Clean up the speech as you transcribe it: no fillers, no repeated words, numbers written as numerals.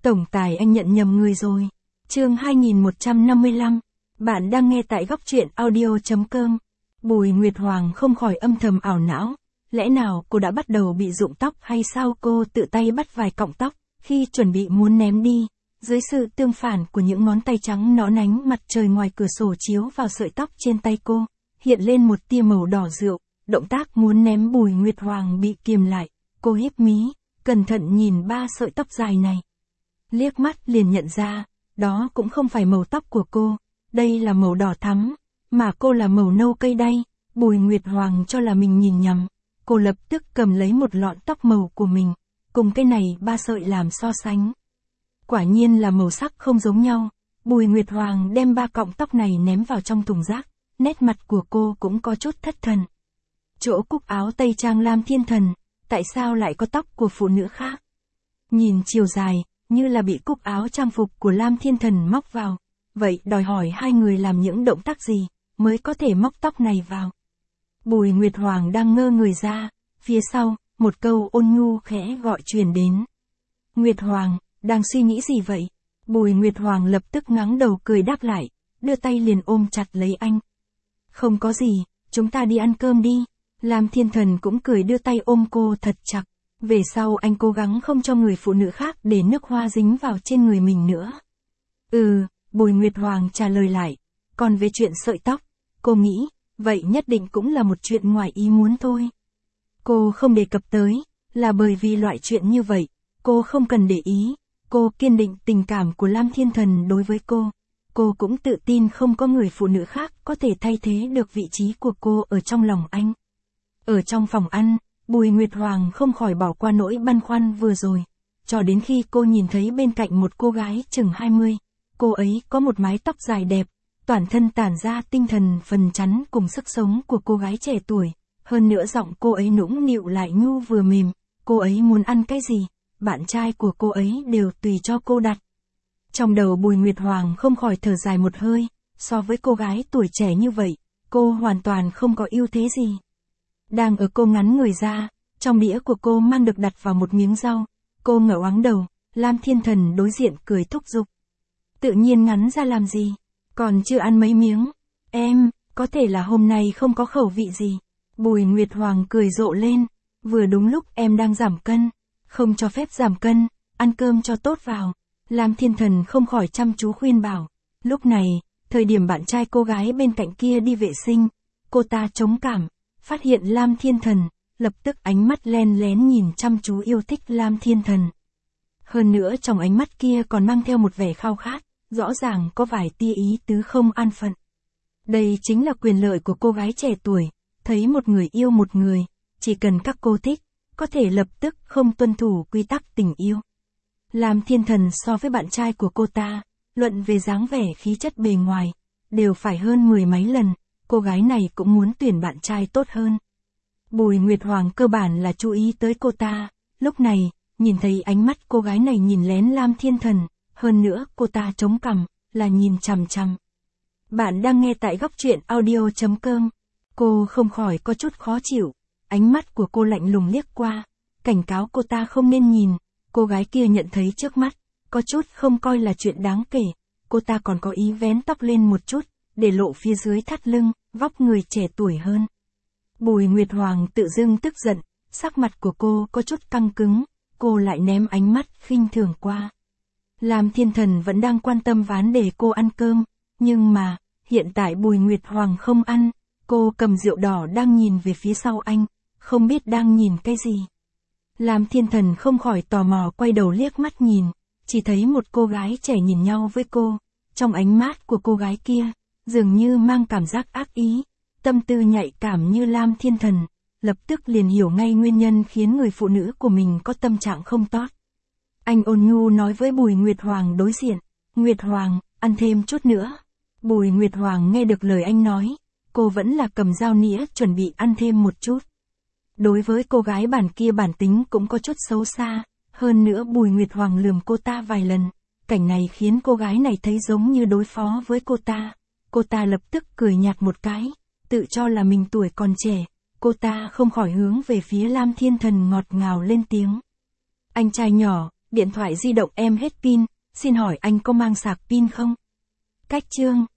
Tổng tài anh nhận nhầm người rồi. Chương 2155. Bạn đang nghe tại góc truyện audio.com. Bùi Nguyệt Hoàng không khỏi âm thầm ảo não. Lẽ nào cô đã bắt đầu bị rụng tóc hay sao? Cô tự tay bắt vài cọng tóc, khi chuẩn bị muốn ném đi. Dưới sự tương phản của những ngón tay trắng nõn ánh mặt trời ngoài cửa sổ chiếu vào sợi tóc trên tay cô, hiện lên một tia màu đỏ rượu. Động tác muốn ném Bùi Nguyệt Hoàng bị kiềm lại. Cô híp mí, cẩn thận nhìn ba sợi tóc dài này. Liếc mắt liền nhận ra, đó cũng không phải màu tóc của cô, đây là màu đỏ thắm, mà cô là màu nâu cây đay. Bùi Nguyệt Hoàng cho là mình nhìn nhầm, cô lập tức cầm lấy một lọn tóc màu của mình, cùng cái này ba sợi làm so sánh. Quả nhiên là màu sắc không giống nhau. Bùi Nguyệt Hoàng đem ba cọng tóc này ném vào trong thùng rác, nét mặt của cô cũng có chút thất thần. Chỗ cúc áo tây trang Lam Thiên Thần, tại sao lại có tóc của phụ nữ khác? Nhìn chiều dài, như là bị cúc áo trang phục của Lam Thiên Thần móc vào. Vậy đòi hỏi hai người làm những động tác gì, mới có thể móc tóc này vào? Bùi Nguyệt Hoàng đang ngơ người ra, phía sau, một câu ôn nhu khẽ gọi truyền đến. Nguyệt Hoàng, đang suy nghĩ gì vậy? Bùi Nguyệt Hoàng lập tức ngáng đầu cười đáp lại, đưa tay liền ôm chặt lấy anh. Không có gì, chúng ta đi ăn cơm đi. Lam Thiên Thần cũng cười đưa tay ôm cô thật chặt. Về sau anh cố gắng không cho người phụ nữ khác để nước hoa dính vào trên người mình nữa. Bùi Nguyệt Hoàng trả lời lại. Còn về chuyện sợi tóc, cô nghĩ, vậy nhất định cũng là một chuyện ngoài ý muốn thôi. Cô không đề cập tới, là bởi vì loại chuyện như vậy, cô không cần để ý. Cô kiên định tình cảm của Lam Thiên Thần đối với cô. Cô cũng tự tin không có người phụ nữ khác có thể thay thế được vị trí của cô ở trong lòng anh. Ở trong phòng ăn, Bùi Nguyệt Hoàng không khỏi bỏ qua nỗi băn khoăn vừa rồi. Cho đến khi cô nhìn thấy bên cạnh một cô gái chừng 20. Cô ấy có một mái tóc dài đẹp, toàn thân tản ra tinh thần phần chắn cùng sức sống của cô gái trẻ tuổi. Hơn nữa giọng cô ấy nũng nịu lại nhu vừa mềm. Cô ấy muốn ăn cái gì, bạn trai của cô ấy đều tùy cho cô đặt. Trong đầu Bùi Nguyệt Hoàng không khỏi thở dài một hơi. So với cô gái tuổi trẻ như vậy, cô hoàn toàn không có ưu thế gì. Đang ở cô ngắn người ra, trong đĩa của cô mang được đặt vào một miếng rau. Cô ngẩng ngoáng đầu, Lam Thiên Thần đối diện cười thúc giục. Tự nhiên ngắn ra làm gì? Còn chưa ăn mấy miếng. Em, có thể là hôm nay không có khẩu vị gì. Bùi Nguyệt Hoàng cười rộ lên. Vừa đúng lúc em đang giảm cân. Không cho phép giảm cân, ăn cơm cho tốt vào. Lam Thiên Thần không khỏi chăm chú khuyên bảo. Lúc này, thời điểm bạn trai cô gái bên cạnh kia đi vệ sinh, cô ta chống cảm, phát hiện Lam Thiên Thần, lập tức ánh mắt len lén nhìn chăm chú yêu thích Lam Thiên Thần. Hơn nữa trong ánh mắt kia còn mang theo một vẻ khao khát, rõ ràng có vài tia ý tứ không an phận. Đây chính là quyền lợi của cô gái trẻ tuổi, thấy một người yêu một người, chỉ cần các cô thích, có thể lập tức không tuân thủ quy tắc tình yêu. Lam Thiên Thần so với bạn trai của cô ta, luận về dáng vẻ khí chất bề ngoài, đều phải hơn 10 mấy lần, cô gái này cũng muốn tuyển bạn trai tốt hơn. Bùi Nguyệt Hoàng cơ bản là chú ý tới cô ta, lúc này, nhìn thấy ánh mắt cô gái này nhìn lén Lam Thiên Thần, hơn nữa cô ta chống cằm, là nhìn chằm chằm. Bạn đang nghe tại góc truyện audio.com. Cô không khỏi có chút khó chịu, ánh mắt của cô lạnh lùng liếc qua, cảnh cáo cô ta không nên nhìn. Cô gái kia nhận thấy trước mắt, có chút không coi là chuyện đáng kể, cô ta còn có ý vén tóc lên một chút, để lộ phía dưới thắt lưng, vóc người trẻ tuổi hơn. Bùi Nguyệt Hoàng tự dưng tức giận, sắc mặt của cô có chút căng cứng, cô lại ném ánh mắt khinh thường qua. Lam Thiên Thần vẫn đang quan tâm vấn đề cô ăn cơm, nhưng mà, hiện tại Bùi Nguyệt Hoàng không ăn, cô cầm rượu đỏ đang nhìn về phía sau anh, không biết đang nhìn cái gì. Lam Thiên Thần không khỏi tò mò quay đầu liếc mắt nhìn, chỉ thấy một cô gái trẻ nhìn nhau với cô, trong ánh mắt của cô gái kia, dường như mang cảm giác ác ý, tâm tư nhạy cảm như Lam Thiên Thần, lập tức liền hiểu ngay nguyên nhân khiến người phụ nữ của mình có tâm trạng không tốt. Anh ôn nhu nói với Bùi Nguyệt Hoàng đối diện, Nguyệt Hoàng, ăn thêm chút nữa. Bùi Nguyệt Hoàng nghe được lời anh nói, cô vẫn là cầm dao nĩa chuẩn bị ăn thêm một chút. Đối với cô gái bản kia bản tính cũng có chút xấu xa, hơn nữa Bùi Nguyệt Hoàng lườm cô ta vài lần, cảnh này khiến cô gái này thấy giống như đối phó với cô ta. Cô ta lập tức cười nhạt một cái, tự cho là mình tuổi còn trẻ, cô ta không khỏi hướng về phía Lam Thiên Thần ngọt ngào lên tiếng. Anh trai nhỏ, Điện thoại di động em hết pin, xin hỏi anh có mang sạc pin không? Cách chương